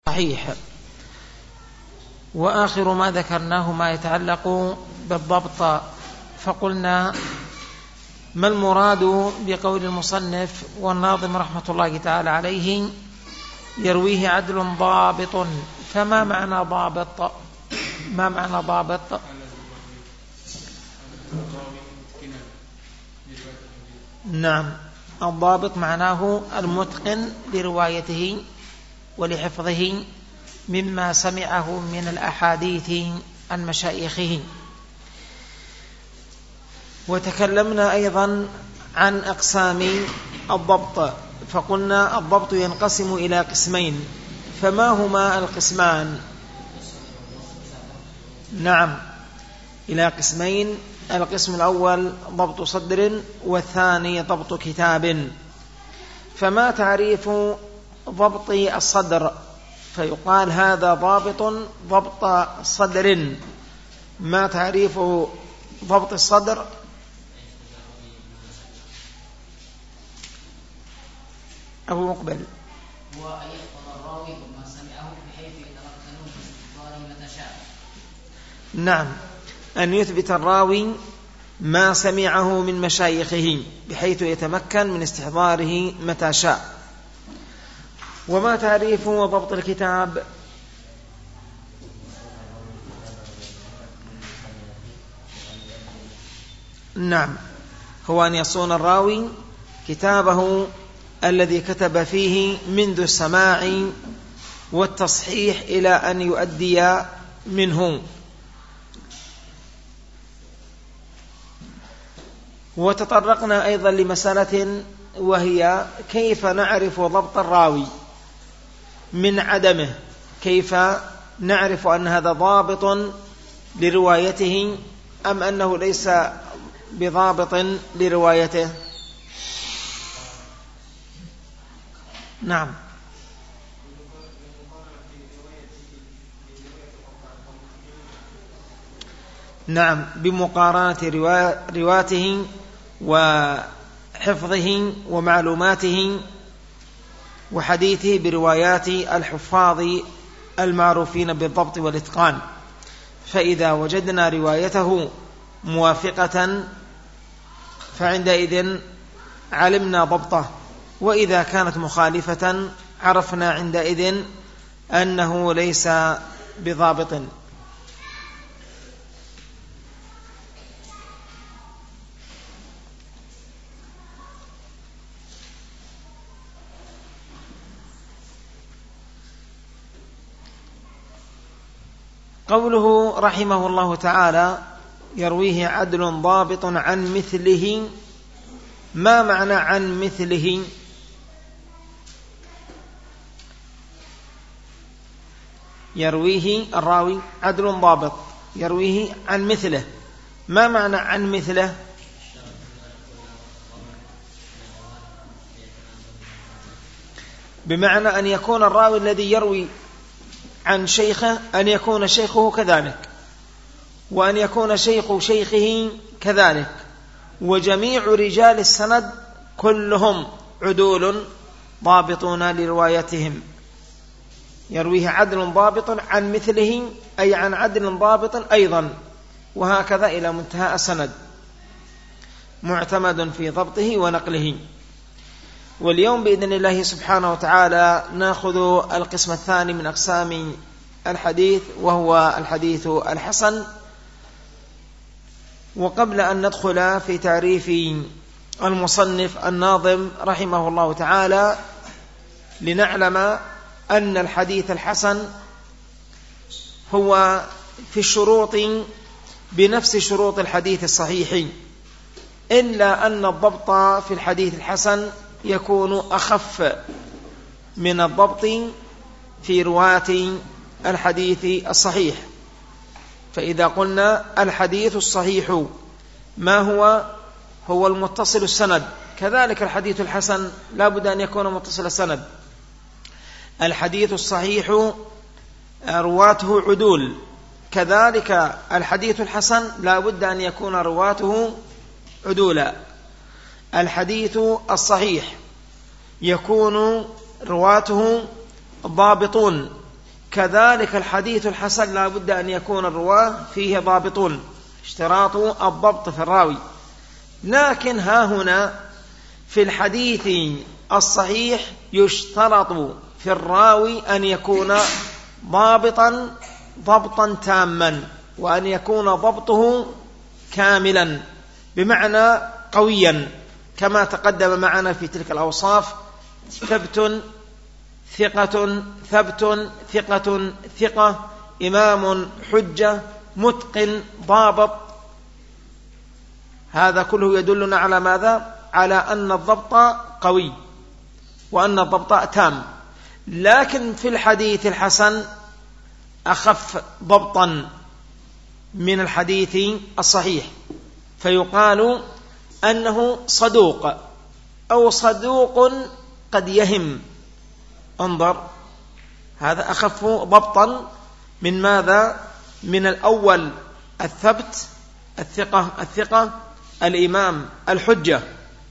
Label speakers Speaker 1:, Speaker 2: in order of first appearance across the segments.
Speaker 1: صحيح. وآخر ما ذكرناه ما يتعلق بالضبط، فقلنا ما المراد بقول المصنف والناظم رحمة الله تعالى عليه يرويه عدل ضابط؟ فما معنى ضابط؟ ما معنى ضابط؟ نعم، الضابط معناه المتقن لروايته ولحفظه مما سمعه من الأحاديث عن مشايخه. وتكلمنا أيضا عن أقسام الضبط، فقلنا الضبط ينقسم إلى قسمين، فما هما القسمان؟ نعم، إلى قسمين. القسم الأول ضبط صدر، والثاني ضبط كتاب. فما تعريف ضبط الصدر؟ فيقال هذا ضابط ضبط صدر. ما تعريف ضبط الصدر؟ أبو مقبل.
Speaker 2: هو أن يحفظ الراوي ما سمعه بحيث يتمكن من استحضاره متى شاء.
Speaker 1: نعم، أن يثبت الراوي ما سمعه من مشايخه بحيث يتمكن من استحضاره متى شاء. وما تعريف ضبط الكتاب؟ نعم، هو أن يصون الراوي كتابه الذي كتب فيه منذ السماع والتصحيح إلى أن يؤدي منه. وتطرقنا أيضا لمسألة، وهي كيف نعرف ضبط الراوي من عدمه؟ كيف نعرف أن هذا ضابط لروايته أم أنه ليس بضابط لروايته؟ نعم، نعم، بمقارنة رواته وحفظه ومعلوماته وحديثه بروايات الحفاظ المعروفين بالضبط والإتقان. فإذا وجدنا روايته موافقة فعندئذ علمنا ضبطه، وإذا كانت مخالفة عرفنا عندئذ أنه ليس بضابط. قوله رحمه الله تعالى يرويه عدل ضابط عن مثله، ما معنى عن مثله؟ يرويه الراوي عدل ضابط يرويه عن مثله، ما معنى عن مثله؟ بمعنى أن يكون الراوي الذي يروي عن شيخه أن يكون شيخه كذلك، وأن يكون شيخ شيخه كذلك، وجميع رجال السند كلهم عدول ضابطون لروايتهم. يرويه عدل ضابط عن مثله أي عن عدل ضابط أيضا، وهكذا إلى منتهى السند، معتمد في ضبطه ونقله. واليوم بإذن الله سبحانه وتعالى نأخذ القسم الثاني من أقسام الحديث، وهو الحديث الحسن. وقبل أن ندخل في تعريف المصنف الناظم رحمه الله تعالى، لنعلم أن الحديث الحسن هو في الشروط بنفس شروط الحديث الصحيح، إلا أن الضبط في الحديث الحسن يكون أخف من الضبط في رواة الحديث الصحيح. فإذا قلنا الحديث الصحيح ما هو المتصل السند، كذلك الحديث الحسن لا بد أن يكون متصل السند. الحديث الصحيح رواته عدول، كذلك الحديث الحسن لا بد أن يكون رواته عدولا. الحديث الصحيح يكون رواته ضابطون، كذلك الحديث الحسن لا بد أن يكون الرواه فيه ضابطون، اشتراط الضبط في الراوي. لكن ها هنا في الحديث الصحيح يشترط في الراوي أن يكون ضبطا تاما، وأن يكون ضبطه كاملا، بمعنى قويا، كما تقدم معنا في تلك الأوصاف: ثبت ثقة ثبت ثقة ثقة، إمام حجة متقن ضابط. هذا كله يدلنا على ماذا؟ على أن الضبط قوي وأن الضبط تام. لكن في الحديث الحسن أخف ضبطا من الحديث الصحيح، فيقال أنه صدوق أو صدوق قد يهم. انظر، هذا أخف ضبطا من ماذا؟ من الأول الثبت الثقة الإمام الحجة.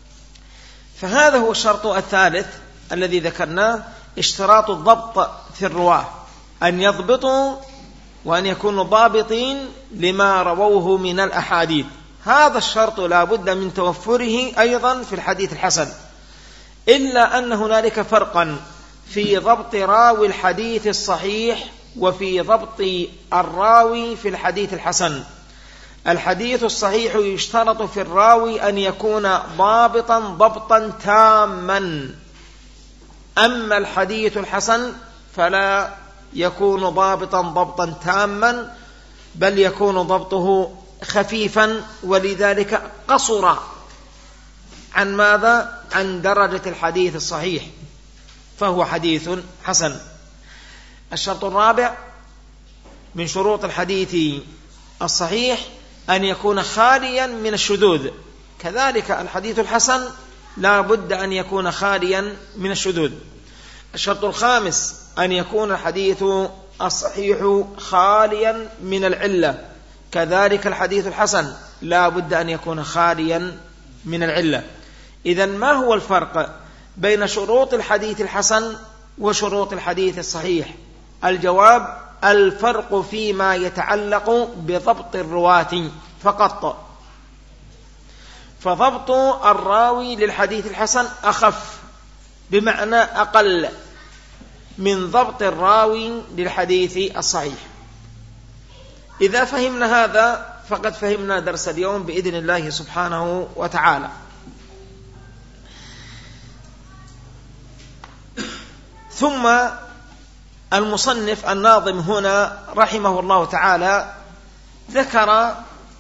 Speaker 1: فهذا هو الشرط الثالث الذي ذكرناه، اشتراط الضبط في الرواة، أن يضبطوا وأن يكونوا ضابطين لما رووه من الأحاديث. هذا الشرط لا بد من توفره أيضا في الحديث الحسن، إلا أن هنالك فرقا في ضبط راوي الحديث الصحيح وفي ضبط الراوي في الحديث الحسن. الحديث الصحيح يشترط في الراوي أن يكون ضبطا تاما، أما الحديث الحسن فلا يكون ضبطا تاما، بل يكون ضبطه خفيفا، ولذلك قصر عن ماذا؟ عن درجة الحديث الصحيح، فهو حديث حسن. الشرط الرابع من شروط الحديث الصحيح أن يكون خاليا من الشذوذ. كذلك الحديث الحسن لا بد أن يكون خاليا من الشذوذ. الشرط الخامس أن يكون الحديث الصحيح خاليا من العلة. كذلك الحديث الحسن لا بد أن يكون خاليا من العلة. إذن ما هو الفرق بين شروط الحديث الحسن وشروط الحديث الصحيح؟ الجواب: الفرق فيما يتعلق بضبط الرواة فقط. فضبط الراوي للحديث الحسن أخف، بمعنى أقل من ضبط الراوي للحديث الصحيح. إذا فهمنا هذا فقد فهمنا درس اليوم بإذن الله سبحانه وتعالى. ثم المصنف الناظم هنا رحمه الله تعالى ذكر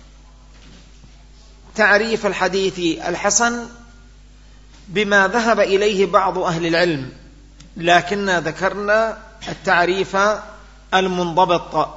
Speaker 1: تعريف الحديث الحسن بما ذهب إليه بعض أهل العلم، لكننا ذكرنا التعريف المنضبط.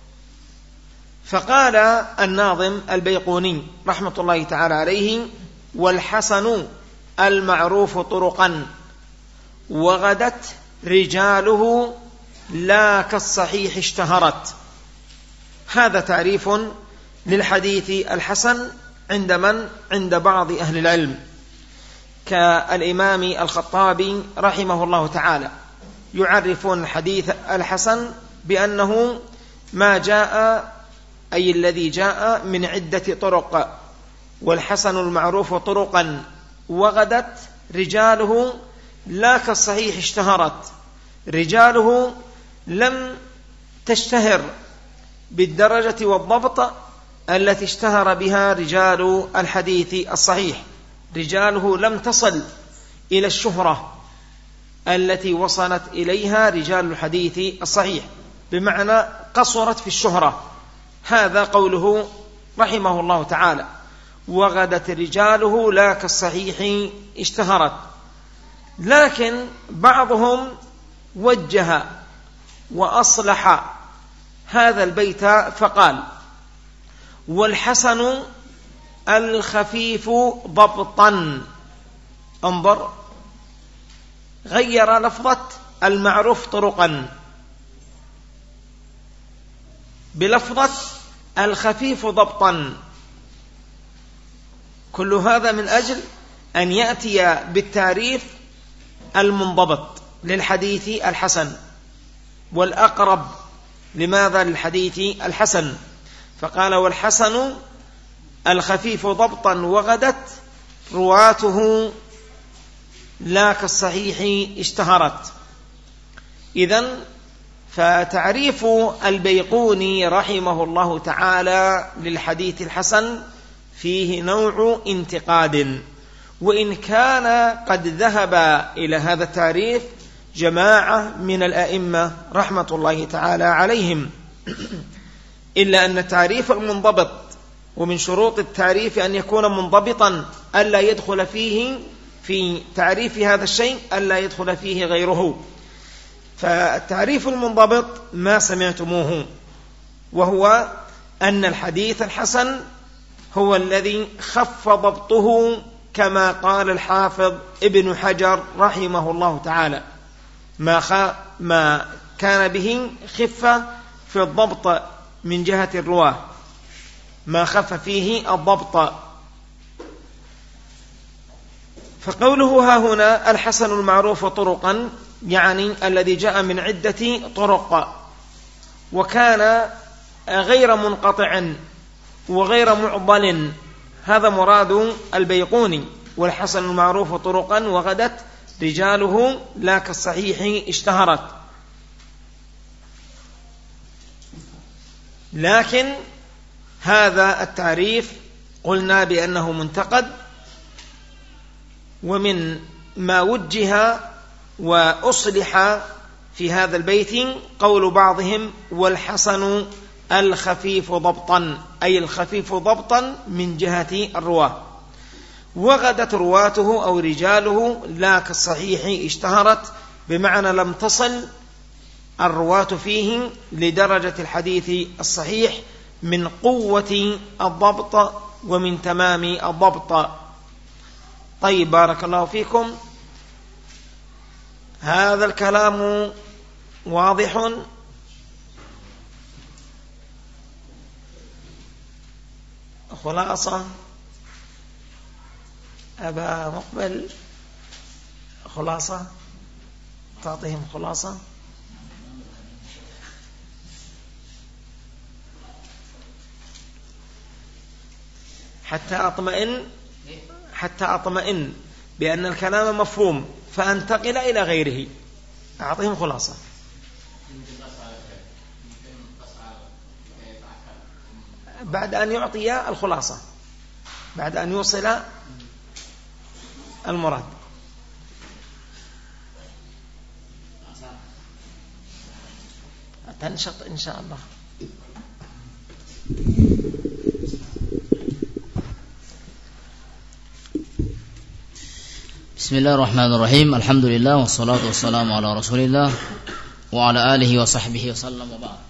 Speaker 1: فقال الناظم البيقوني رحمة الله تعالى عليه: والحسن المعروف طرقا وغدت رجاله لا كالصحيح اشتهرت. هذا تعريف للحديث الحسن عند من؟ عند بعض أهل العلم كالإمام الخطابي رحمه الله تعالى، يعرفون الحديث الحسن بأنه ما جاء، أي الذي جاء من عدة طرق. والحسن المعروف طرقا وغدت رجاله لا كالصحيح اشتهرت. رجاله لم تشتهر بالدرجة والضبط التي اشتهر بها رجال الحديث الصحيح. رجاله لم تصل إلى الشهرة التي وصلت إليها رجال الحديث الصحيح، بمعنى قصرت في الشهرة. هذا قوله رحمه الله تعالى: وغدت رجاله لا كالصحيح اشتهرت. لكن بعضهم وجه وأصلح هذا البيت فقال: والحسن الخفيف ضبطا. انظر، غير لفظة المعروف طرقا بلفظة الخفيف ضبطا. كل هذا من أجل أن يأتي بالتعريف المنضبط للحديث الحسن، والأقرب لماذا للحديث الحسن، فقال والحسن الخفيف ضبطا وغدت رواته لا كالصحيح اشتهرت. إذن فتعريف البيقوني رحمه الله تعالى للحديث الحسن فيه نوع انتقاد، وإن كان قد ذهب إلى هذا التعريف جماعة من الأئمة رحمة الله تعالى عليهم، إلا أن التعريف المنضبط، ومن شروط التعريف أن يكون منضبطا ألا يدخل فيه في تعريف هذا الشيء ألا يدخل فيه غيره. فالتعريف المنضبط ما سمعتموه، وهو أن الحديث الحسن هو الذي خف ضبطه كما قال الحافظ ابن حجر رحمه الله تعالى، ما كان به خفة في الضبط من جهة الرواة، ما خف فيه الضبط. فقوله ها هنا الحسن المعروف طرقا، يعني الذي جاء من عدة طرق وكان غير منقطع وغير معضل، هذا مراد البيقوني. والحسن المعروف طرقا وغدت رجاله لا كالصحيح اشتهرت. لكن هذا التعريف قلنا بأنه منتقد، ومن ما وجه وأصلح في هذا البيت قول بعضهم والحسن الخفيف ضبطا، أي الخفيف ضبطا من جهة الرواة، وغدت رواته أو رجاله لا كالصحيح اشتهرت، بمعنى لم تصل الرواة فيه لدرجة الحديث الصحيح من قوة الضبط ومن تمام الضبط. طيب بارك الله فيكم، هذا الكلام واضح. خلاصة أبا مقبل، خلاصة تعطيهم خلاصة. حتى أطمئن بأن الكلام مفهوم فأنتقل إلى غيره. أعطيهم خلاصة. بعد أن يعطي الخلاصة، بعد أن يوصل المراد. تنشط إن شاء الله.
Speaker 3: Bismillahirrahmanirrahim. Alhamdulillah wassalatu wassalamu ala Rasulillah wa ala alihi wa sahbihi wasallam wa ba'd.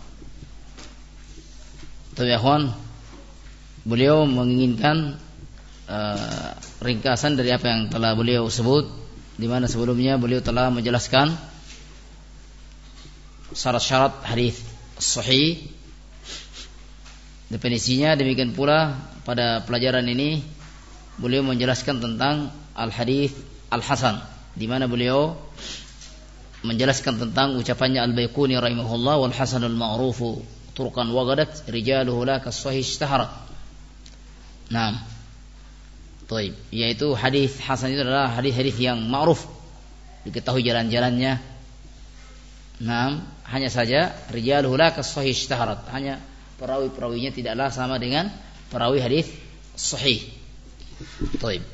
Speaker 3: Tapi ikhwan, beliau menginginkan ringkasan dari apa yang telah beliau sebut, di mana sebelumnya beliau telah menjelaskan syarat-syarat hadis sahih, definisinya. Demikian pula pada pelajaran ini beliau menjelaskan tentang al-hadis al-hasan, di mana beliau menjelaskan tentang ucapannya al-Baiquni rahimahullah, wal hasanul ma'rufu turqan wa ghadat rijaluhu la kas-sahih ishtaharat. Naam. Baik, yaitu hadis hasan itu adalah hadis-hadis yang ma'ruf, diketahui jalan-jalannya. Naam, hanya saja rijaluhu la kas-sahih ishtaharat, hanya perawi-perawinya tidaklah sama dengan perawi hadis sahih. Baik.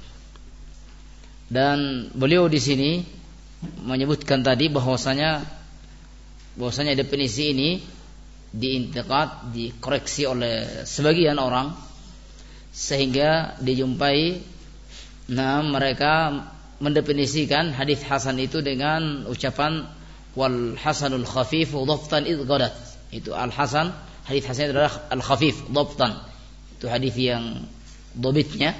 Speaker 3: Dan beliau di sini menyebutkan tadi bahwasanya definisi ini diintiqad, dikoreksi oleh sebagian orang, sehingga dijumpai mereka mendefinisikan hadis hasan itu dengan ucapan wal hasanul khafif dhabtan id ghadat. Itu al hasan, hadis hasan adalah al khafif dhabtan, itu hadis yang dhabitnya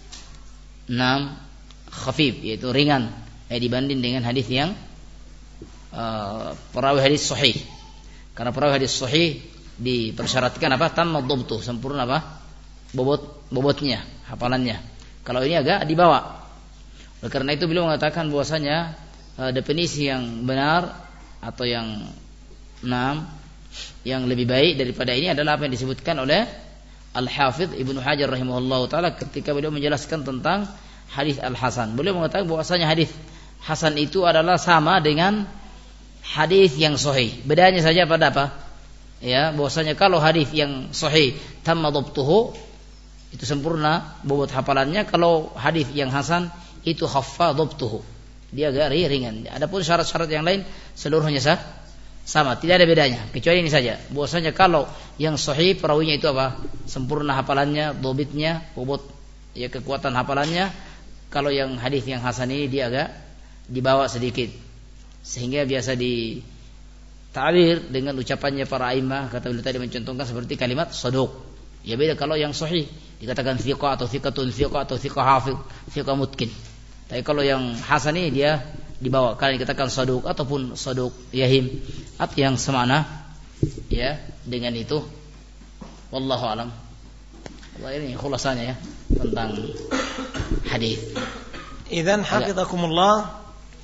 Speaker 3: khafif, yaitu ringan dibanding dengan hadis yang perawi hadis sahih. Karena perawi hadis sahih dipersyaratkan apa? Tamma dhabtu, sempurna apa? Bobotnya, hafalannya. Kalau ini agak dibawa. Oleh karena itu beliau mengatakan bahwasanya definisi yang benar atau yang yang lebih baik daripada ini adalah apa yang disebutkan oleh Al-Hafidz Ibnu Hajar rahimahullah taala ketika beliau menjelaskan tentang hadis Al-Hasan. Beliau mengatakan bahwasanya hadis hasan itu adalah sama dengan hadis yang sahih. Bedanya saja pada apa? Ya, bahwasanya kalau hadis yang sahih tamma dhabtuhu itu sempurna bobot hafalannya, kalau hadis yang hasan itu khaffa dhabtuhu. Dia agak ringan. Adapun syarat-syarat yang lain seluruhnya sama, tidak ada bedanya kecuali ini saja. Bahwasanya kalau yang sahih perawinya itu apa? Sempurna hafalannya, dhabitnya, bobot ya kekuatan hafalannya. Kalau yang hadis yang hasan ini dia agak dibawa sedikit. Sehingga biasa di ta'bir dengan ucapannya para a'immah, kata beliau tadi mencontohkan seperti kalimat saduq. Ya beda kalau yang sahih dikatakan thiqah atau thiqatun thiqah atau thiqah hafidh, thiqah mutqin. Tapi kalau yang hasan ini dia dibawa kalian dikatakan saduq ataupun saduq yahim atau yang semana ya dengan itu. Wallahu alam. Allah, ini khulasanya ya tentang hadis.
Speaker 1: Idzan hafizakumullah,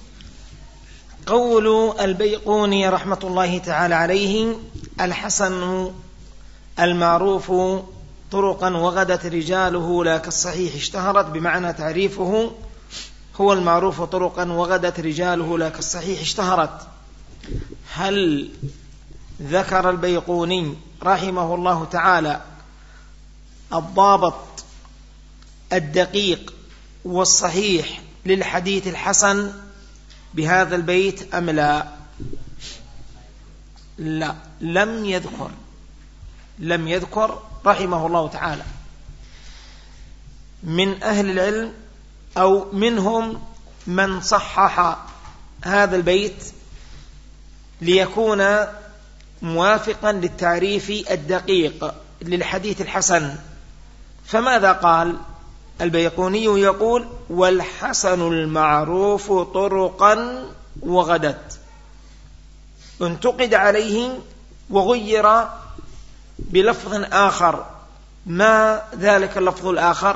Speaker 1: قول البيقوني رحمة الله تعالى عليه: الحسن المعروف طرقا وغدت رجاله لا كالصحيح اشتهرت، بمعنى تعريفه هو المعروف طرقا وغدت رجاله لا كالصحيح اشتهرت. هل ذكر البيقوني رحمه الله تعالى الضابط الدقيق والصحيح للحديث الحسن بهذا البيت أم لا؟ لا، لم يذكر رحمه الله تعالى. من أهل العلم أو منهم من صحح هذا البيت ليكون موافقا للتعريف الدقيق للحديث الحسن. فماذا قال البيقوني؟ يقول: والحسن المعروف طرقا وغدت. انتقد عليه وغير بلفظ آخر. ما ذلك اللفظ الآخر؟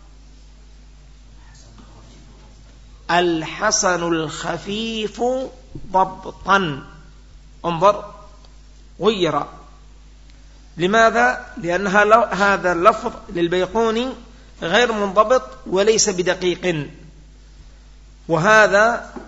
Speaker 1: الحسن الخفيف ضبطا. انظر، غير. لماذا؟ لأن هذا اللفظ للبيقوني غير منضبط وليس بدقيق، وهذا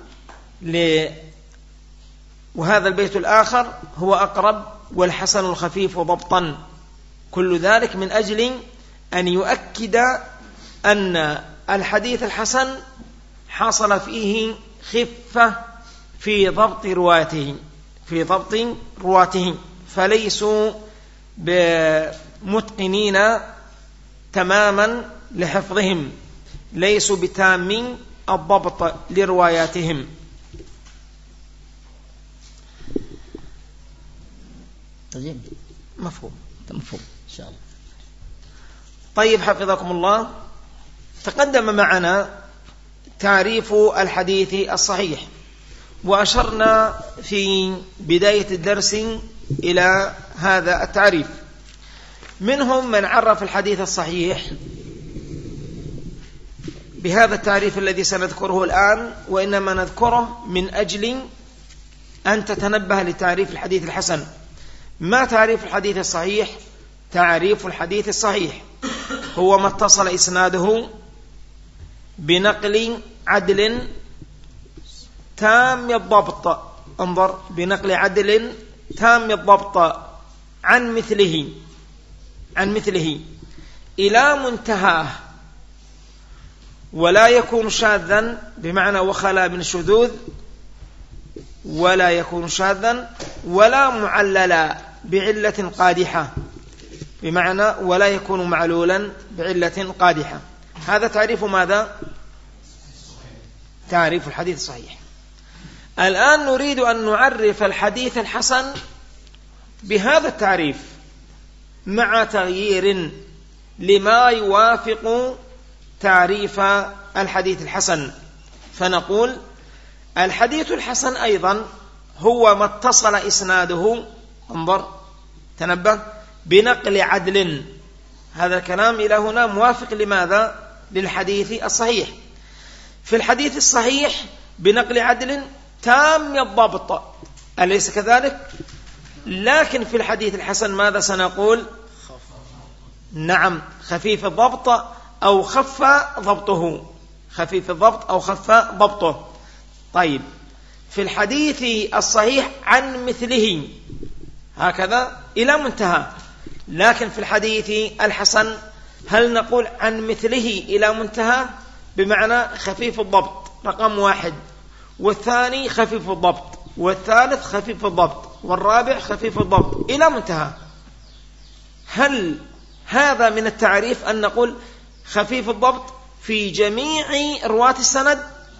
Speaker 1: البيت الآخر هو أقرب: والحسن الخفيف ضبطا. كل ذلك من أجل أن يؤكد أن الحديث الحسن حصل فيه خفة في ضبط رواته، فليسوا بمتقنين تماما لحفظهم، ليسوا بتامين الضبط لرواياتهم.
Speaker 3: طيب،
Speaker 1: مفهوم
Speaker 3: إن شاء الله.
Speaker 1: طيب، حفظكم الله. تقدم معنا تعريف الحديث الصحيح، وأشرنا في بداية الدرس إلى هذا التعريف. منهم من عرف الحديث الصحيح بهذا التعريف الذي سنذكره الآن، وإنما نذكره من أجل أن تتنبه لتعريف الحديث الحسن. ما تعريف الحديث الصحيح؟ تعريف الحديث الصحيح هو ما اتصل إسناده بنقل عدل تام الضبط. انظر، بنقل عدل تام الضبط عن مثله إلى منتهاه، ولا يكون شاذا بمعنى وخلا من الشذوذ، ولا يكون شاذا ولا معللا بعلة قادحة، بمعنى ولا يكون معلولا بعلة قادحة. هذا تعريف ماذا؟ تعريف الحديث الصحيح. الآن نريد أن نعرف الحديث الحسن بهذا التعريف مع تغيير لما يوافق تعريف الحديث الحسن. فنقول: الحديث الحسن أيضا هو ما اتصل إسناده، انظر تنبه، بنقل عدل. هذا الكلام إلى هنا موافق لماذا؟ للحديث الصحيح. في الحديث الصحيح بنقل عدل تام الضبط، أليس كذلك؟ لكن في الحديث الحسن ماذا سنقول؟ نعم، خفيف الضبط أو خف ضبطه، خفيف الضبط أو خف ضبطه. طيب، في الحديث الصحيح عن مثله هكذا إلى منتهى، لكن في الحديث الحسن هل نقول عن مثله إلى منتهى بمعنى خفيف الضبط رقم 1، والثاني خفيف الضبط، والثالث خفيف الضبط، والرابع خفيف الضبط إلى منتهى؟ هل هذا من التعريف أن نقول خفيف الضبط في جميع رواة السند؟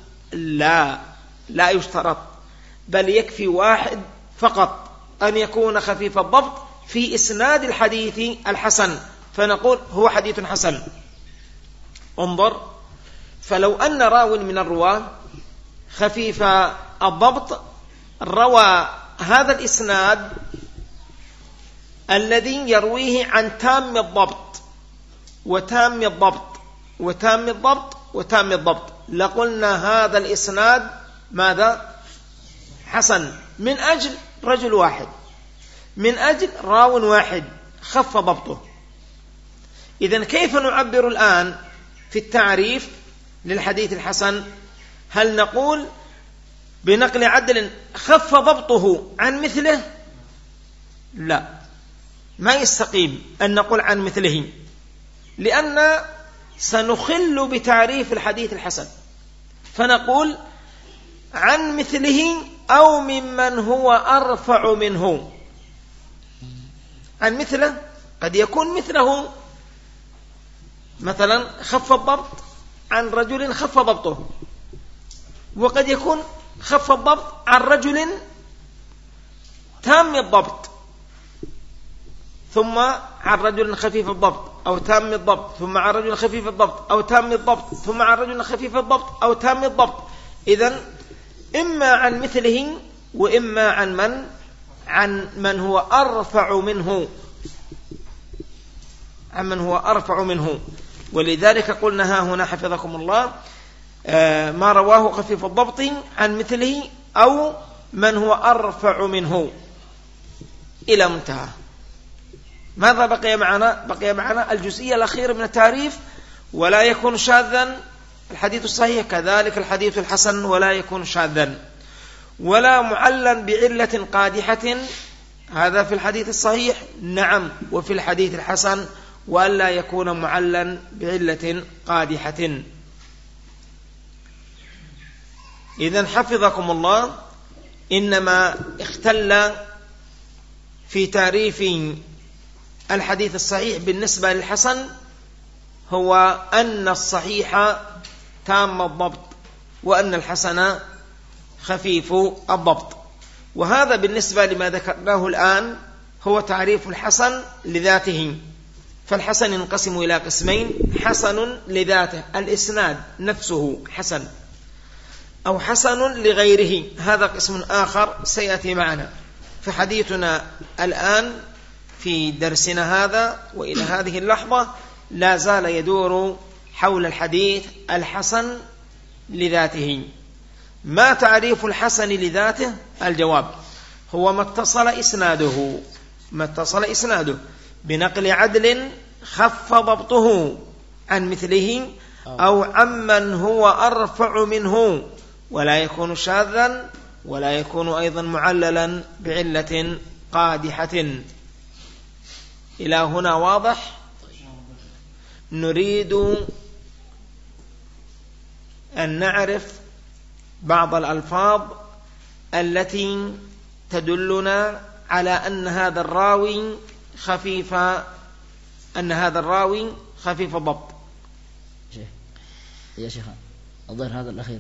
Speaker 1: لا يشترط، بل يكفي واحد فقط أن يكون خفيف الضبط في إسناد الحديث الحسن فنقول هو حديث حسن. انظر، فلو أن راو من الرواة خفيف الضبط روى هذا الإسناد الذي يرويه عن تام الضبط وتام الضبط وتام الضبط وتام الضبط، لقلنا هذا الإسناد ماذا؟ حسن، من أجل رجل واحد، من أجل راو واحد خف ضبطه. إذن كيف نعبر الآن في التعريف للحديث الحسن؟ هل نقول بنقل عدل خف ضبطه عن مثله؟ لا، ما يستقيم أن نقول عن مثله، لأن سنخل بتعريف الحديث الحسن، فنقول عن مثله أو ممن هو أرفع منه. عن مثله قد يكون مثله مثلا خف الضبط عن رجل خف ضبطه، وقد يكون خف الضبط عن رجل تام الضبط ثم عن رجل خفيف الضبط أو تام الضبط ثم عن رجل خفيف الضبط أو تام الضبط ثم عن رجل خفيف الضبط أو تام الضبط. إذن إما عن مثله وإما عن من هو أرفع منه، عن من هو أرفع منه. ولذلك قلنا ها هنا حفظكم الله ما رواه خفيف الضبط عن مثله أو من هو أرفع منه إلى منتهى. ماذا بقي معنا؟ بقي معنا الجزئية الأخيرة من التعريف: ولا يكون شاذا الحديث الصحيح، كذلك الحديث الحسن ولا يكون شاذا، ولا معلا بعلة قادحة، هذا في الحديث الصحيح نعم، وفي الحديث الحسن وألا يكون معلا بعلة قادحة. إذن حفظكم الله، إنما اختل في تعريف الحديث الصحيح بالنسبة للحسن هو أن الصحيح تام الضبط وأن الحسن خفيف الضبط. وهذا بالنسبة لما ذكرناه الآن هو تعريف الحسن لذاته. فالحسن ينقسم إلى قسمين: حسن لذاته الإسناد نفسه حسن، أو حسن لغيره، هذا قسم آخر سيأتي معنا. فحديثنا الآن في درسنا هذا وإلى هذه اللحظة لا زال يدور حول الحديث الحسن لذاته. ما تعريف الحسن لذاته؟ الجواب هو ما اتصل إسناده بنقل عدل خف ضبطه عن مثله أو عمن هو أرفع منه، ولا يكون شاذا ولا يكون أيضا معللا بعلة قادحة. إلى هنا واضح؟ نريد أن نعرف بعض الألفاظ التي تدلنا على أن هذا الراوي خفيف الضبط.
Speaker 3: يا شيخ الظاهر هذا الأخير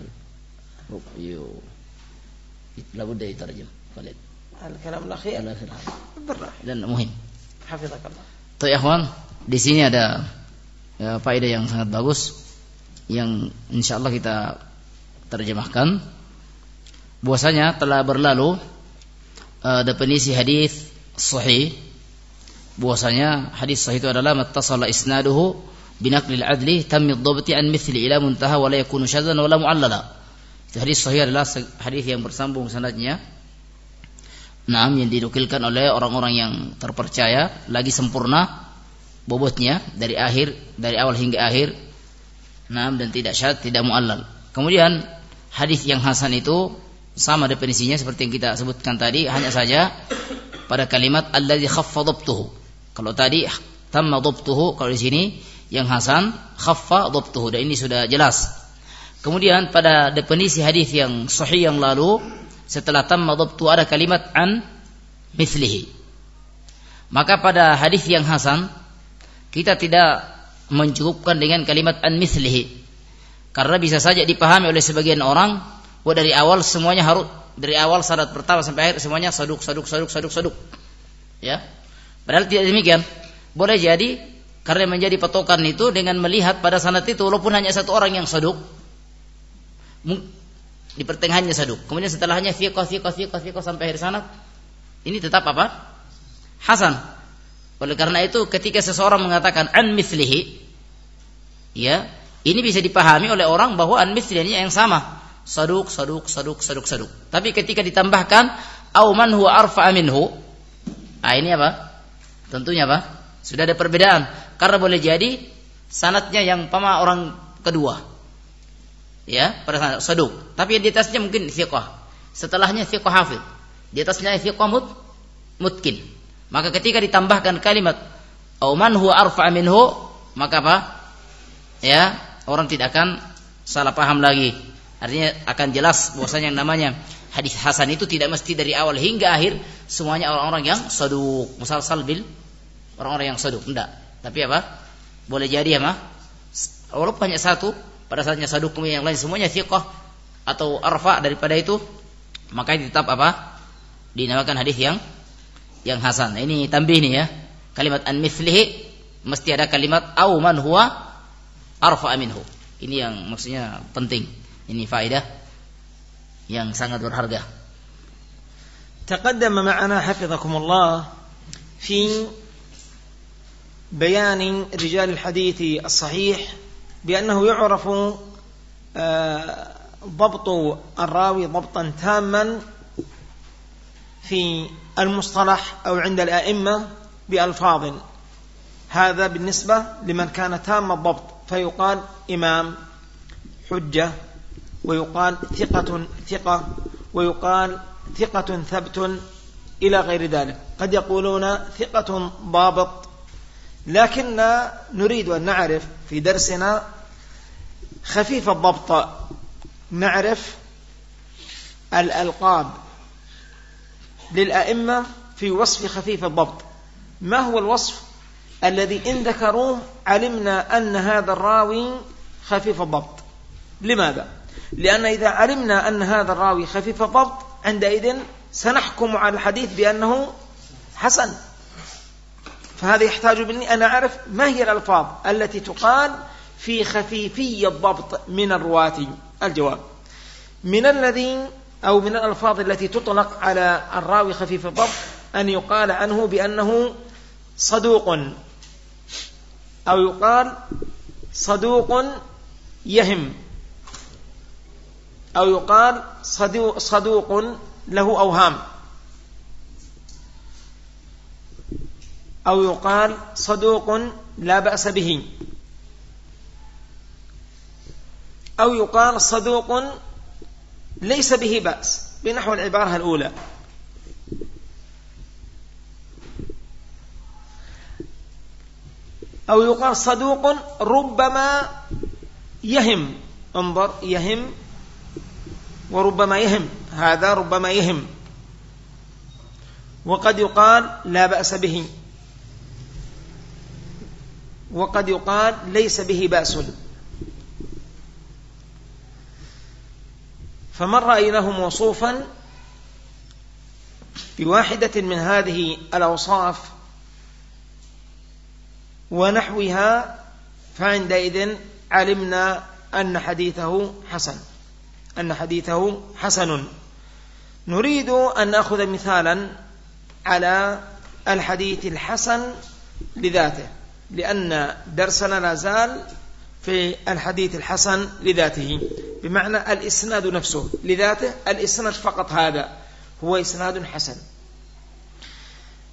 Speaker 3: لابد يترجم
Speaker 1: الكلام الأخير
Speaker 3: لأنه مهم.
Speaker 1: حفظك الله.
Speaker 3: Tuh ya ikhwan, di sini ada faedah yang sangat bagus yang insyaallah kita terjemahkan. Bahwasanya telah berlalu definisi hadis sahih. Bahwasanya hadis sahih itu adalah mattasala isnaduhu binaqlil adli tammi dhabti an mithli ila muntaha wa la yakunu syadzan wa la mu'allala. Hadis sahih adalah hadis yang bersambung sanadnya yang dinukilkan oleh orang-orang yang terpercaya, lagi sempurna bobotnya dari awal hingga akhir. Dan tidak syadz, tidak mu'allal. Kemudian hadis yang hasan itu sama definisinya seperti yang kita sebutkan tadi, hanya saja pada kalimat alladzi khaffa dhabtuhu. Kalau tadi tamma dhabtuhu, kalau di sini yang hasan khaffa dhabtuhu, dan ini sudah jelas. Kemudian pada definisi hadis yang sahih yang lalu, setelah tamma dhabtuhu ada kalimat an mithlihi. Maka pada hadis yang hasan kita tidak mencukupkan dengan kalimat an mithlihi, karena bisa saja dipahami oleh sebagian orang bahwa dari awal semuanya harus, dari awal sanad pertama sampai akhir semuanya saduk. Ya. Padahal tidak demikian. Boleh jadi karena menjadi patokan itu dengan melihat pada sanad itu walaupun hanya satu orang yang saduk, di pertengahannya saduk, kemudian setelahnya thiqah sampai akhir sanad, ini tetap apa? Hasan. Oleh karena itu ketika seseorang mengatakan an mithlihi, ya, ini bisa dipahami oleh orang bahwa an mithlihi yang sama, saduk. Tapi ketika ditambahkan au man huwa arfa minhu, ini apa? Tentunya apa? Sudah ada perbedaan, karena boleh jadi sanadnya yang pama orang kedua, ya, pada sanad saduk, tapi di atasnya mungkin thiqah, setelahnya thiqah hafidh, di atasnya thiqah mutkin. Maka ketika ditambahkan kalimat au man huwa arfa minhu, maka apa? Ya, orang tidak akan salah paham lagi. Artinya akan jelas bahwasanya yang namanya hadis hasan itu tidak mesti dari awal hingga akhir semuanya orang-orang yang saduk, musalsal bil orang-orang yang saduk, enggak. Tapi apa? Boleh jadi apa? Walaupun hanya satu, pada saatnya saduk, kemudian yang lain semuanya thiqah atau arfa daripada itu, maka ini tetap apa? Dinamakan hadis yang hasan. Ini tambih nih ya. Kalimat an mithlihi mesti ada kalimat au man huwa arfa minhu. Ini yang maksudnya penting. Ini faedah yang sangat berharga.
Speaker 1: تقدم معنا حفظكم الله في بيان رجال الحديث الصحيح بأنه يعرف ضبط الراوي ضبطا تاما في المصطلح أو عند الأئمة بألفاظ. هذا بالنسبة لمن كان تام الضبط، فيقال إمام، حجة، ويقال ثقة، ويقال ثقة ثبت إلى غير ذلك. قد يقولون ثقة ضابط، لكن نريد أن نعرف في درسنا خفيف الضبط، نعرف الألقاب للأئمة في وصف خفيف الضبط. ما هو الوصف الذي إن ذكروه علمنا أن هذا الراوي خفيف الضبط؟ لماذا؟ لأن إذا علمنا أن هذا الراوي خفيف الضبط عندئذ سنحكم على الحديث بأنه حسن. فهذا يحتاج مني أن أعرف ما هي الألفاظ التي تقال في خفيفي الضبط من الرواة. الجواب: من الألفاظ التي تطلق على الراوي خفيف الضبط أن يقال عنه بأنه صدوق، أو يقال صدوق يهم، أو يقال صدوق له أوهام، أو يقال صدوق لا بأس به، أو يقال صدوق ليس به بأس، بنحو العبارة الأولى. أو يقال صدوق ربما يهم، انظر، يهم وربما يهم، هذا ربما يهم. وقد يقال لا بأس به، وقد يقال ليس به بأس. فمن رأيناه موصوفا بواحدة من هذه الأوصاف ونحوها فعندئذ علمنا أن حديثه حسن، أن حديثه حسن. نريد أن نأخذ مثالا على الحديث الحسن لذاته، لأن درسنا لا زال في الحديث الحسن لذاته، بمعنى الإسناد نفسه لذاته، الإسناد فقط هذا هو إسناد حسن.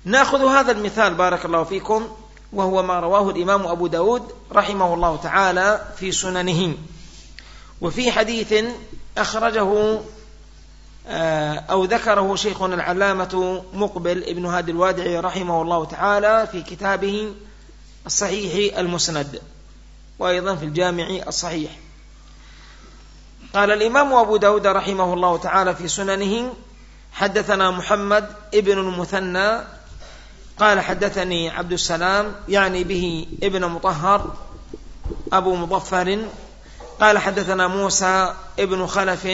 Speaker 1: نأخذ هذا المثال بارك الله فيكم، وهو ما رواه الإمام أبو داود رحمه الله تعالى في سننه، وفي حديث أخرجه أو ذكره شيخنا العلامة مقبل ابن هادي الوادعي رحمه الله تعالى في كتابه الصحيح المسند، وأيضا في الجامع الصحيح. قال الإمام أبو داود رحمه الله تعالى في سننه: حدثنا محمد ابن المثنى قال حدثني عبد السلام، يعني به ابن مطهر أبو مظفر، قال حدثنا موسى ابن خلف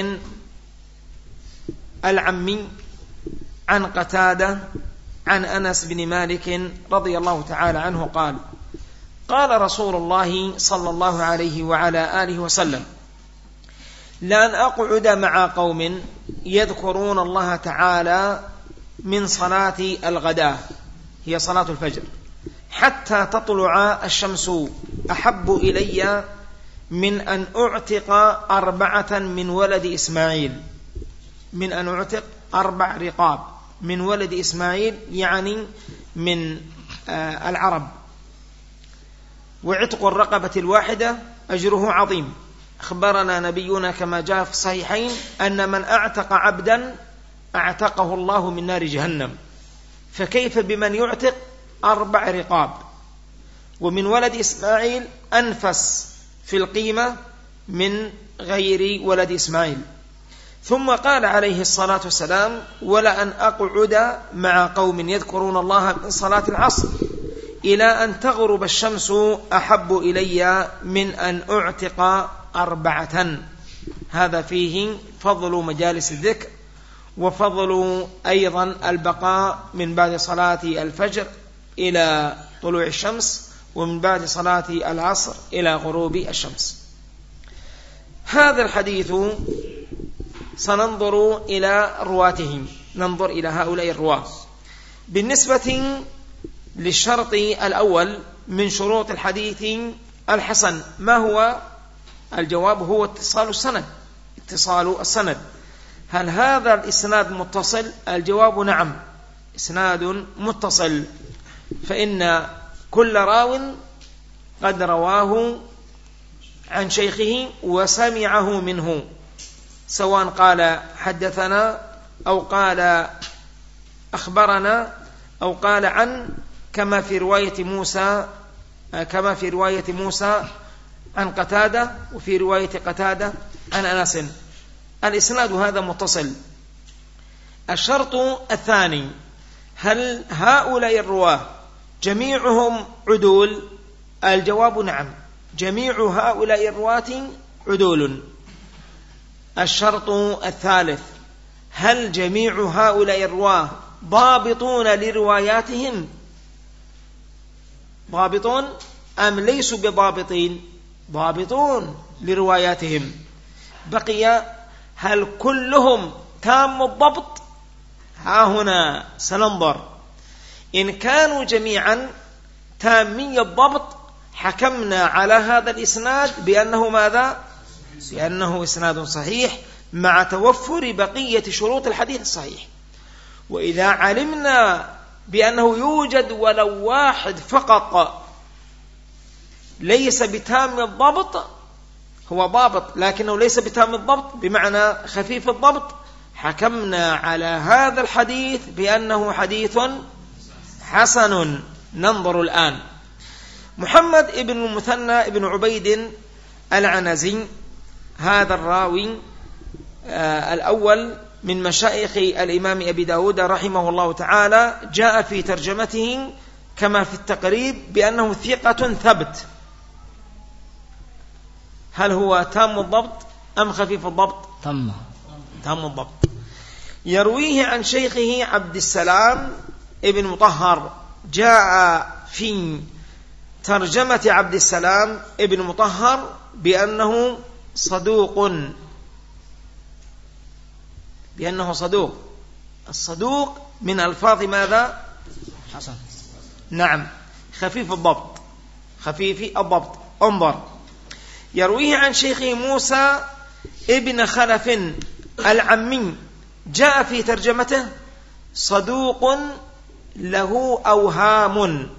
Speaker 1: العمي عن قتادة عن أنس بن مالك رضي الله تعالى عنه قال: قال رسول الله صلى الله عليه وعلى آله وسلم: لأن أقعد مع قوم يذكرون الله تعالى من صلاة الغداء، هي صلاة الفجر، حتى تطلع الشمس أحب إلي من أن أعتق 4 من ولد إسماعيل، من أن أعتق 4 رقاب من ولد إسماعيل، يعني من العرب. وعتق الرقبة الواحدة أجره عظيم. أخبرنا نبينا كما جاء في الصحيحين أن من أعتق عبدا أعتقه الله من نار جهنم، فكيف بمن يعتق 4 رقاب؟ ومن ولد إسماعيل أنفس في القيمة من غير ولد إسماعيل. ثم قال عليه الصلاة والسلام: ولأن أقعد مع قوم يذكرون الله من صلاة العصر إلى أن تغرب الشمس أحب إلي من أن أعتق 4. هذا فيه فضل مجالس الذكر، وفضل أيضا البقاء من بعد صلاة الفجر إلى طلوع الشمس، ومن بعد صلاة العصر إلى غروب الشمس. هذا الحديث سننظر إلى رواته، ننظر إلى هؤلاء الرواة. بالنسبة للشرط الأول من شروط الحديث الحسن، ما هو؟ الجواب هو اتصال السند. اتصال السند، هل هذا الإسناد متصل؟ الجواب نعم، إسناد متصل، فإن كل راو قد رواه عن شيخه وسمعه منه، سواء قال حدثنا أو قال أخبرنا أو قال عن، كما في رواية موسى عن قتادة، وفي رواية قتادة عن أنس. الإسناد هذا متصل. الشرط الثاني: هل هؤلاء الرواة جميعهم عدول؟ الجواب نعم، جميع هؤلاء الرواة عدول. الشرط الثالث: هل جميع هؤلاء الرواة ضابطون لرواياتهم؟ ضابطون أم ليسوا بضابطين؟ ضابطون لرواياتهم. بقي هل كلهم تام الضبط؟ ها هنا سننظر. إن كانوا جميعا تامي الضبط حكمنا على هذا الإسناد بأنه ماذا؟ بأنه إسناد صحيح مع توفر بقية شروط الحديث الصحيح. وإذا علمنا بأنه يوجد ولو واحد فقط ليس بتام الضبط، هو ضابط لكنه ليس بتام الضبط بمعنى خفيف الضبط، حكمنا على هذا الحديث بأنه حديث حسن. ننظر الآن. محمد ابن المثنى ابن عبيد العنزي، هذا الراوي الأول من مشايخ الإمام أبي داود رحمه الله تعالى، جاء في ترجمته كما في التقريب بأنه ثقة ثبت. هل هو تام الضبط أم خفيف الضبط؟ تام الضبط. يرويه عن شيخه عبد السلام ابن مطهر. جاء في ترجمة عبد السلام ابن مطهر بأنه صدوق، الصدوق من ألفاظ ماذا؟ حسن. نعم، خفيف الضبط، انظر. يرويه عن شيخه موسى ابن خلف العمي، جاء في ترجمته صدوق له أوهام.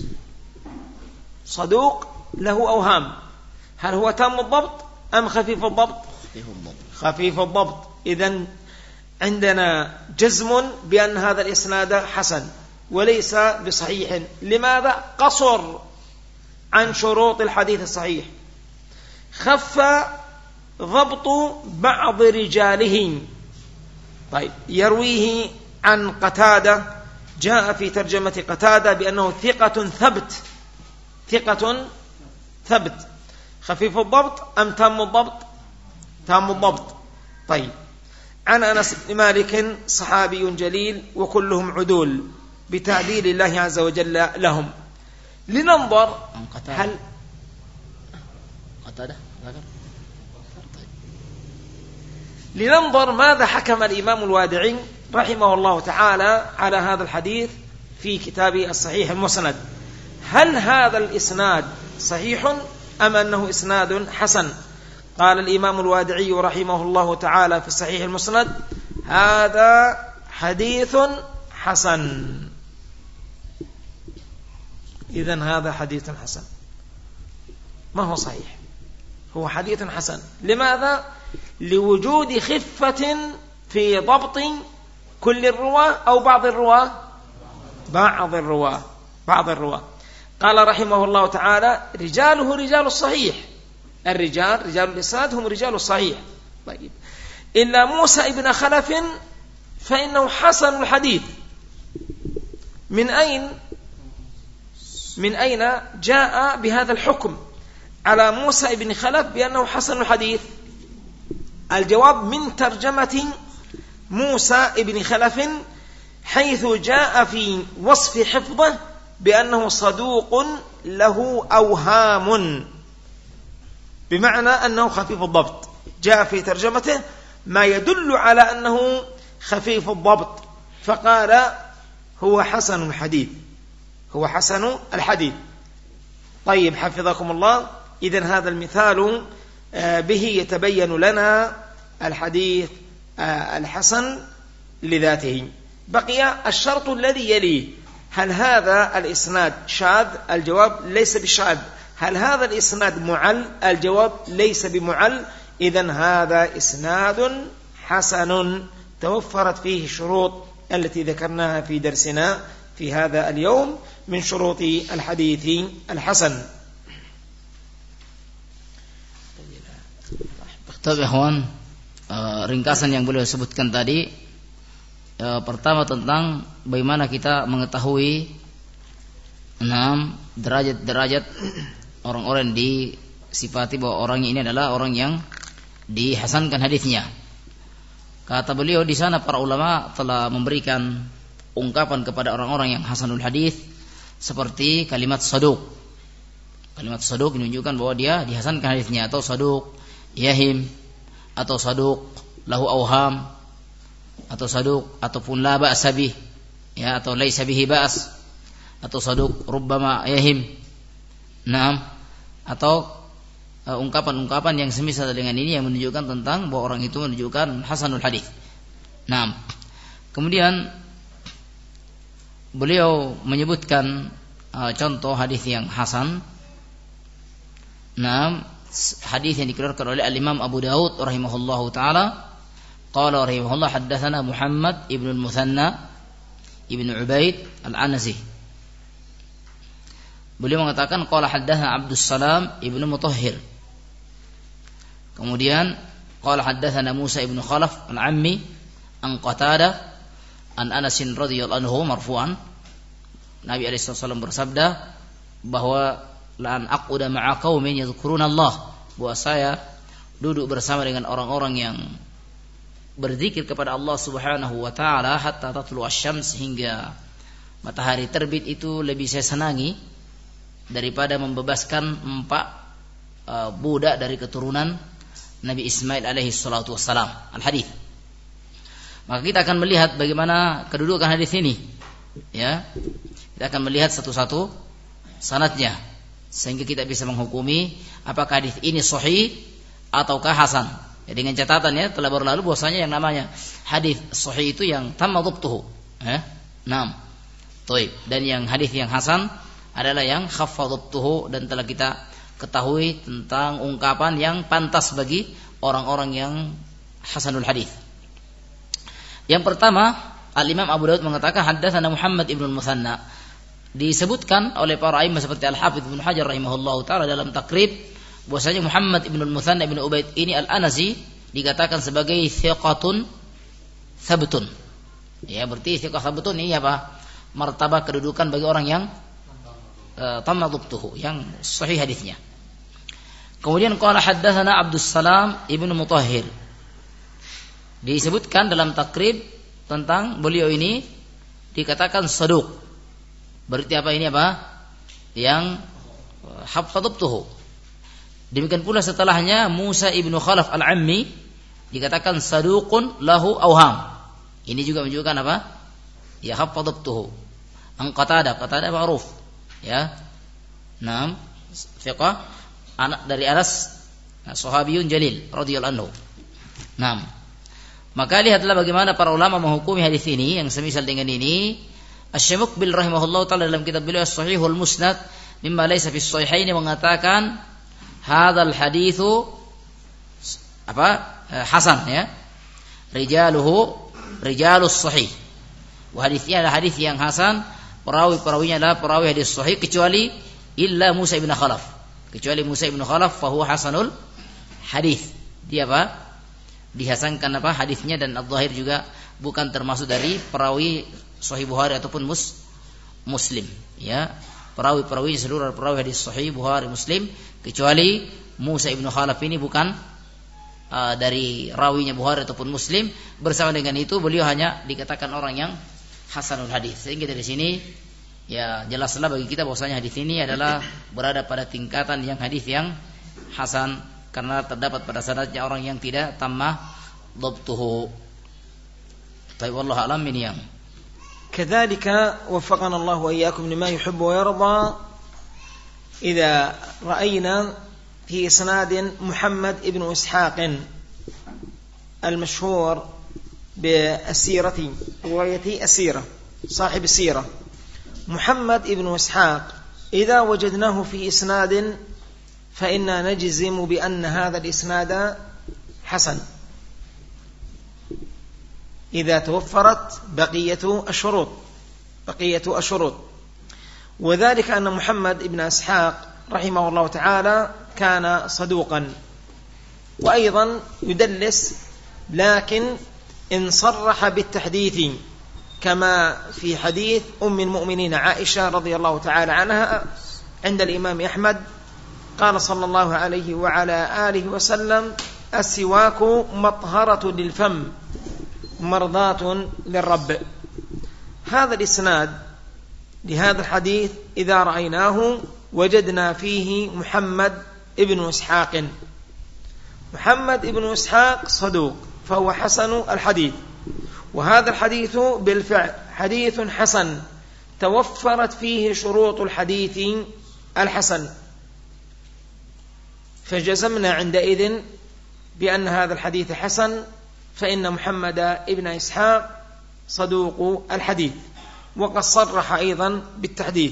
Speaker 1: صدوق له أوهام، هل هو تام الضبط أم خفيف الضبط؟ خفيف الضبط. إذن عندنا جزم بأن هذا الإسناد حسن وليس بصحيح. لماذا؟ قصر عن شروط الحديث الصحيح، خف ضبط بعض رجاله. طيب، يرويه عن قتادة، جاء في ترجمة قتادة بأنه ثقة ثبت. ثقة ثبت، خفيف الضبط أم تام الضبط؟ تام الضبط. طيب، عن أنس بن مالك صحابي جليل وكلهم عدول بتعديل الله عز وجل لهم. لننظر هل قتادة لننظر ماذا حكم الإمام الوادعي رحمه الله تعالى على هذا الحديث في كتابه الصحيح المسند. هل هذا الإسناد صحيح أم أنه إسناد حسن؟ قال الإمام الوادعي رحمه الله تعالى في الصحيح المسند: هذا حديث حسن. إذن هذا حديث حسن، ما هو صحيح، هو حديث حسن. لماذا؟ لوجود خفة في ضبط كل الرواة أو بعض الرواة؟ بعض الرواة. قال رحمه الله تعالى: رجاله رجال الصحيح. الرجال رجال الإسناد هم رجال الصحيح. طيب، إلا موسى ابن خلف فإنه حسن الحديث. من أين جاء بهذا الحكم على موسى ابن خلف بأنه حسن الحديث؟ الجواب: من ترجمة موسى ابن خلف، حيث جاء في وصف حفظه بأنه صدوق له أوهام، بمعنى أنه خفيف الضبط. جاء في ترجمته ما يدل على أنه خفيف الضبط، فقال هو حسن الحديث، هو حسن الحديث. طيب، حفظكم الله. إذن هذا المثال به يتبين لنا الحديث الحسن لذاته. بقي الشرط الذي يليه: هل هذا الإسناد شاذ؟ الجواب: ليس بشاذ. هل هذا الإسناد معل؟ الجواب: ليس بمعل. إذن هذا إسناد حسن توفرت فيه الشروط التي ذكرناها في درسنا في هذا اليوم من شروط الحديث الحسن.
Speaker 3: Baik, ikhwan, ringkasan yang beliau sebutkan tadi, pertama tentang bagaimana kita mengetahui 6 derajat-derajat orang-orang disifati bahwa orang ini adalah orang yang dihasankan hadisnya. Kata beliau di sana para ulama telah memberikan ungkapan kepada orang-orang yang hasanul hadis seperti kalimat saduq. Kalimat saduq menunjukkan bahwa dia dihasankan hadisnya, atau saduq yahim, atau saduq lahu awham, atau saduq ataupun la ba'sa bih, ya, atau laisa bihi ba's, atau saduq rubbama yahim. Naam, atau ungkapan-ungkapan yang semisal dengan ini yang menunjukkan tentang bahwa orang itu menunjukkan hasanul hadis. Naam. Kemudian beliau menyebutkan contoh hadis yang hasan. Naam, hadis yang dikeluarkan oleh al-Imam Abu Daud rahimahullahu taala. Qala rahimahullah haddatsana Muhammad ibn al-Muthanna ibn Ubaid al-Anasi. Beliau mengatakan qala haddatsana Abdus Salam ibn Mutahhir. Kemudian qala haddatsana Musa ibn Khalaf al-Ammi an Qatadah an Anas radhiyallahu anhu marfu'an. Nabi alaihi wasallam bersabda bahwa la an aquda ma'a qaumin yadhkuruna Allah, bahwa saya duduk bersama dengan orang-orang yang berzikir kepada Allah Subhanahu wa taala hatta tatlu asy-syams, hingga matahari terbit. Itu lebih saya senangi daripada membebaskan 4 budak dari keturunan Nabi Ismail alaihi salatu wassalam. Al-hadis. Maka kita akan melihat bagaimana kedudukan hadis ini, ya. Kita akan melihat satu-satu sanadnya sehingga kita bisa menghukumi apakah hadis ini sahih ataukah hasan. Ya, dengan catatan, ya, telah berlalu bahwasanya yang namanya hadis sahih itu yang tamma dhabtuhu, ya. Naam. Taib. Dan yang hadis yang hasan adalah yang khaffadtuhu, dan telah kita ketahui tentang ungkapan yang pantas bagi orang-orang yang hasanul hadis. Yang pertama, Al-Imam Abu Daud mengatakan haddatsana Muhammad ibn al-Muthanna. Disebutkan oleh para imam seperti Al-Hafidz Ibnu Hajar rahimahullahu taala dalam Taqrib bahwasanya Muhammad ibn al-Muthanna ibn Ubaid ini Al-Anazi dikatakan sebagai thiqatun thabtun. Ya, berarti thiqah thabtun ini apa? Martabah kedudukan bagi orang yang tamma dhabtuhu, yang sahih hadisnya. Kemudian qala haddatsana Abdus Salam ibnu Mutahhir. Disebutkan dalam Taqrib tentang beliau ini dikatakan saduq. Berarti apa ini apa? Yang hafadhabtuhu. Demikian pula setelahnya Musa ibnu Khalaf al-Ammi dikatakan saduqun lahu awham. Ini juga menunjukkan apa? Ya hafadhabtuhu. An Qatadah ma'ruf. Ya. Naam, thiqah, anak dari Anas, sahabiyun jalil radhiyallahu anhu. Naam. Maka lihatlah bagaimana para ulama menghukumi hadis ini yang semisal dengan ini. Asy-Syamukbil rahimahullahu taala dalam kitab beliau As-Sahihul Musnad mimma laysa fi as-sahihaini mengatakan hadzal haditsu hasan, ya. Rijalus sahih. Hadisnya adalah hadis yang hasan, perawi-perawinya adalah perawi hadis sahih kecuali illa Musa ibn Khalaf. Kecuali Musa ibn Khalaf fa huwa hasanul hadis. Dia apa? Dihasankan hadisnya, dan Adz-Dzahir juga bukan termasuk dari perawi Sahih Bukhari ataupun Muslim, ya. Perawi-perawi seluruh perawi hadis Sahih Bukhari Muslim kecuali Musa ibn Khalaf ini bukan dari rawinya Bukhari ataupun Muslim. Bersama dengan itu beliau hanya dikatakan orang yang hasanul hadis. Sehingga dari sini ya jelaslah bagi kita bahwasanya hadis ini adalah berada pada tingkatan yang hadis yang hasan, karena terdapat pada sanadnya orang yang tidak tamah dhabtuhu. Baik, wallahu a'lam min.
Speaker 1: كذلك وفقنا الله وإياكم لما يحب ويرضى إذا رأينا في إسناد محمد ابن إسحاق المشهور بالسيرة، رواية السيرة، صاحب السيرة محمد ابن إسحاق، إذا وجدناه في إسناد فإنا نجزم بأن هذا الإسناد حسن إذا توفرت بقية الشروط. وذلك أن محمد ابن إسحاق رحمه الله تعالى كان صدوقا وأيضا يدلس، لكن إن صرح بالتحديث كما في حديث أم المؤمنين عائشة رضي الله تعالى عنها عند الإمام أحمد قال صلى الله عليه وعلى آله وسلم السواك مطهرة للفم مرضاة للرب. هذا الإسناد لهذا الحديث إذا رأيناه وجدنا فيه محمد ابن إسحاق. محمد ابن إسحاق صدوق فهو حسن الحديث، وهذا الحديث بالفعل حديث حسن توفرت فيه شروط الحديث الحسن، فجزمنا عندئذ بأن هذا الحديث حسن، فإن محمد ابن إسحاق صدوق الحديث، وقد صرح أيضا بالتحديث.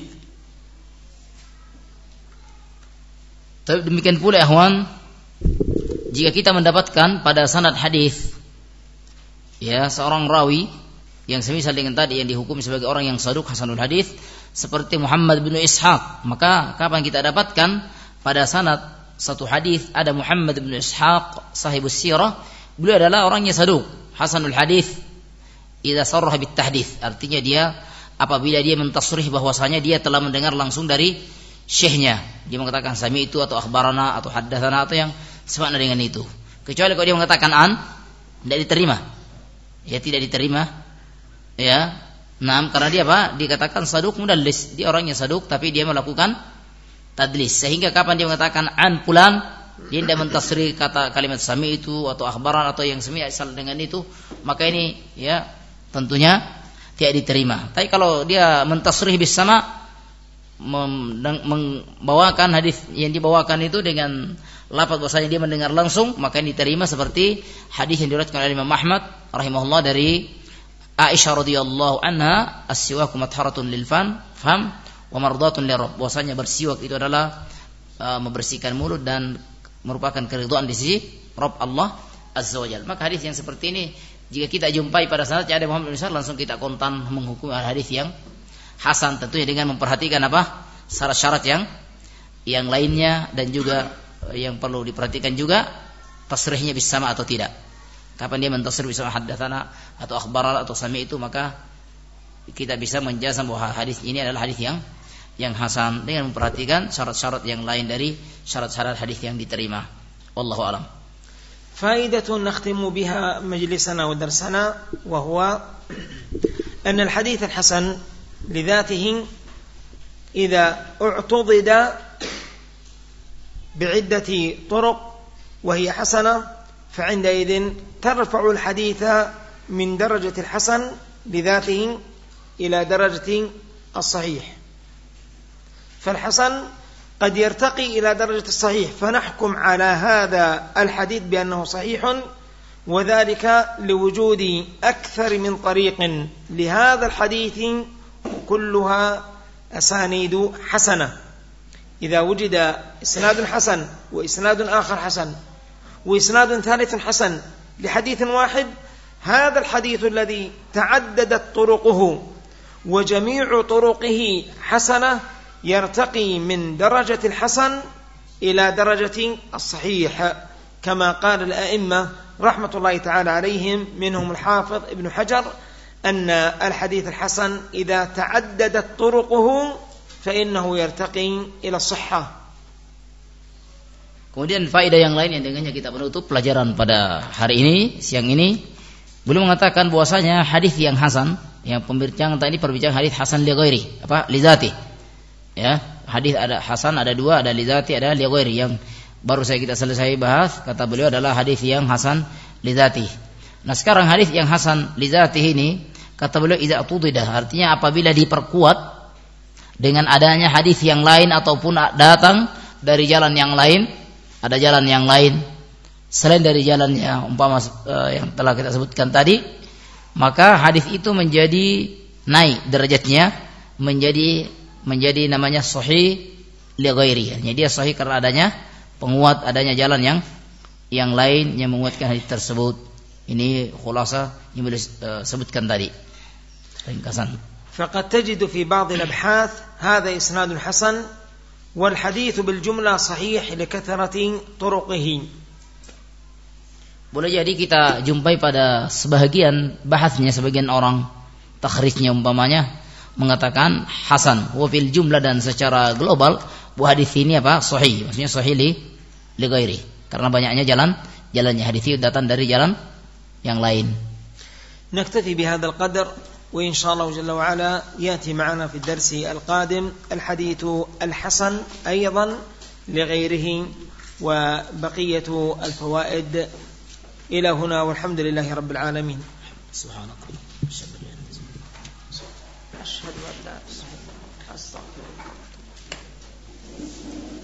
Speaker 3: Demikian pula ikhwan, jika kita mendapatkan pada sanad hadis ya seorang rawi yang semisal dengan tadi yang dihukum sebagai orang yang saduq hasanul hadis seperti Muhammad bin Ishaq, maka kapan kita dapatkan pada sanad satu hadis ada Muhammad bin Ishaq sahibus sirah, beliau adalah orangnya saduq hasanul hadis idza sarraha bit tahdits, artinya dia apabila dia mentasrih bahwasanya dia telah mendengar langsung dari syekhnya, dia mengatakan sami itu atau akhbarana atau haddatsana atau yang semakna dengan itu. Kecuali kalau dia mengatakan tidak diterima. Ya tidak diterima. Ya. Nah, karena dia apa? Dikatakan saduq mudallis. Dia orangnya saduq tapi dia melakukan tadlis. Sehingga kapan dia mengatakan an fulan, dia tidak mentasrih kata kalimat sami itu atau akhbaran atau yang semisal dengan itu, maka ini ya tentunya tidak diterima. Tapi kalau dia mentasrih bis sama, membawakan hadis yang dibawakan itu dengan lafaz bahwasanya dia mendengar langsung, maka ini diterima seperti hadis yang diriwayatkan oleh Imam Ahmad rahimahullah dari Aisyah radhiyallahu anha, as-siwaku matharatun lil fam wa mardatun lirabb. Bahwasanya bersiwak itu adalah membersihkan mulut dan merupakan keridhaan di sisi Rabb Allah Azza wa Jalla. Maka hadis yang seperti ini jika kita jumpai pada sanadnya ada Muhammad bin Ishaq, langsung kita kontan menghukumi hadis yang hasan, tentunya dengan memperhatikan apa? Syarat-syarat yang lainnya, dan juga yang perlu diperhatikan juga tasrihnya bisama atau tidak. Kapan dia mentasrih bisama haddatsana atau akhbarana atau sami itu, maka kita bisa menjazam bahwa hadis ini adalah hadis yang hasan dengan memperhatikan syarat-syarat yang lain dari syarat-syarat hadis yang diterima. Wallahu a'lam.
Speaker 1: فائدة نختم بها مجلسنا ودرسنا، وهو أن الحديث الحسن لذاته إذا اعتضد بعدة طرق وهي حسنة فعندئذ ترفع الحديث من درجة الحسن لذاته إلى درجة الصحيح. فالحسن قد يرتقي إلى درجة الصحيح فنحكم على هذا الحديث بأنه صحيح، وذلك لوجود أكثر من طريق لهذا الحديث كلها أسانيد حسنة. إذا وجد إسناد حسن وإسناد آخر حسن وإسناد ثالث حسن لحديث واحد، هذا الحديث الذي تعددت طرقه وجميع طرقه حسنة يرتقي من درجة الحسن إلى درجة الصحيح، كما قال الأئمة رحمة الله تعالى عليهم، منهم الحافظ ابن حجر، أن الحديث الحسن إذا تعددت طرقه فإنه يرتقي إلى الصحة.
Speaker 3: Kemudian faedah yang lain yang dengannya kita menutup pelajaran pada hari ini, siang ini, beliau mengatakan bahwasanya hadis yang hasan, yang pembicaraan tadi perbincangan hadis hasan li ghairi, li dzati. Ya, hadis ada hasan, ada dua, ada li dzati, ada li ghairi. Yang baru saya kita selesai bahas, kata beliau adalah hadis yang hasan li dzati. Nah, sekarang hadis yang hasan li dzati ini, kata beliau idza tudida, artinya apabila diperkuat dengan adanya hadis yang lain ataupun datang dari jalan yang lain, ada jalan yang lain selain dari jalannya umpama yang telah kita sebutkan tadi, maka hadis itu menjadi naik derajatnya menjadi namanya sahih li ghairi. Jadi dia sahih karena adanya penguat, adanya jalan yang lain yang menguatkan hadis tersebut. Ini khulasa yang boleh sebutkan tadi. Ringkasan.
Speaker 1: فقد تجد في بعض الأبحاث هذا إسناد حسن والحديث بالجملة صحيح لكثرة طرقه.
Speaker 3: Boleh jadi kita jumpai pada sebahagian bahasnya, sebagian orang takhrijnya umpamanya mengatakan hasan wa fil jumlah, dan secara global buah hadis ini apa? Sahih. Maksudnya sahih li ghairi. Karena banyaknya jalannya hadis itu datang dari jalan yang lain.
Speaker 1: نكتفي بهذا القدر، وإن شاء الله جل وعلا يأتي معنا في الدرس القادم الحديث الحسن أيضا لغيره وبقية الفوائد. إلى هنا والحمد لله رب العالمين.
Speaker 3: سبحانك
Speaker 1: أشهد أن لا إله إلا أنت أستغفرك.